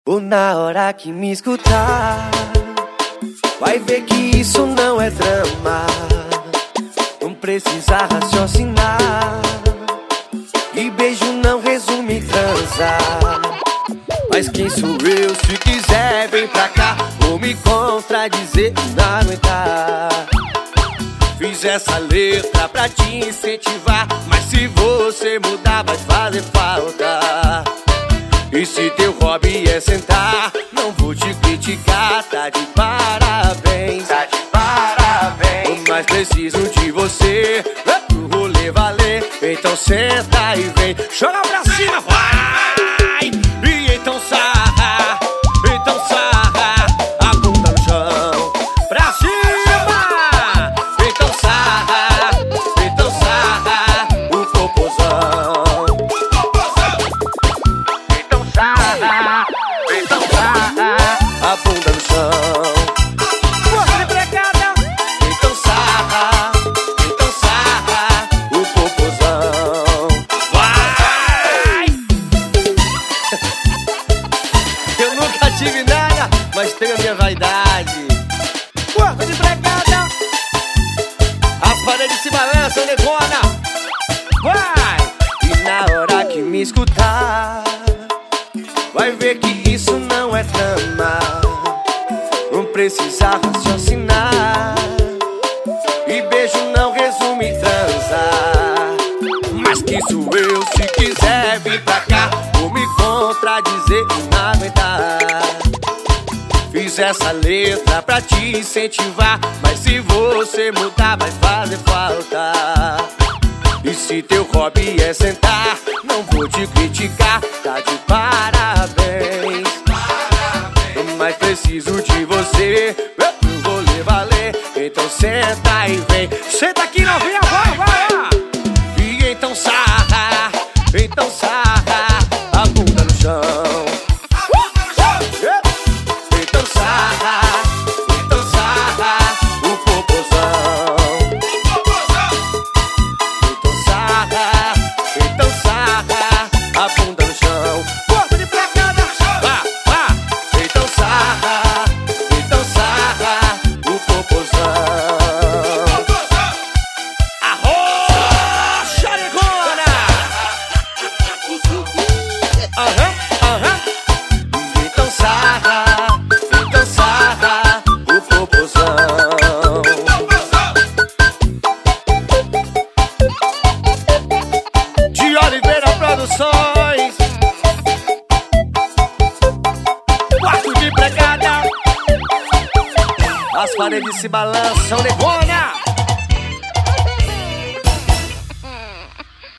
Ou na hora que me escutar, vai ver que isso não é drama. Não precisa raciocinar, e beijo não resume transar. Mas quem sou eu? Se quiser vem pra cá, vou me contradizer e não aguentar. Fiz essa letra pra te incentivar, mas se você mudar vai fazer falta. E se teu hobby é sentar, não vou te criticar, tá de parabéns. Tá de parabéns. Mas preciso de você pro rolê valer. Então senta e vem, joga pra cima, vai! E então sarra, a bunda no chão. Pra cima! Então sarra, o popozão. Então sarra, a bunda no chão. Força empregada. Então sarra, o popozão. Vai! Eu nunca tive nada, mas tenho a minha vaidade. Força empregada. As paredes se balançam, negona. Vai! E na hora que me escutar, vai ver que isso não é drama. Não precisa raciocinar, e beijo não resume transar. Mas que sou eu? Se quiser vir pra cá, vou me contradizer e não aguentar. Fiz essa letra pra te incentivar, mas se você mudar vai fazer falta. E se teu hobby é sentar, não vou te criticar, tá de parabéns. Mas preciso de você pro rolê valer. Então senta e vem, senta aqui novinha, vai, vai lá. E então sarra, a bunda no chão. Então sarra, o popozão. Então sarra, a bunda no chão. Força de placada. Vá, vá. Então sarra, o popozão. Arrocha, negona. Então sarra, o popozão. De Oliveira Produções, quarto de empregada. As paredes se balançam, negona.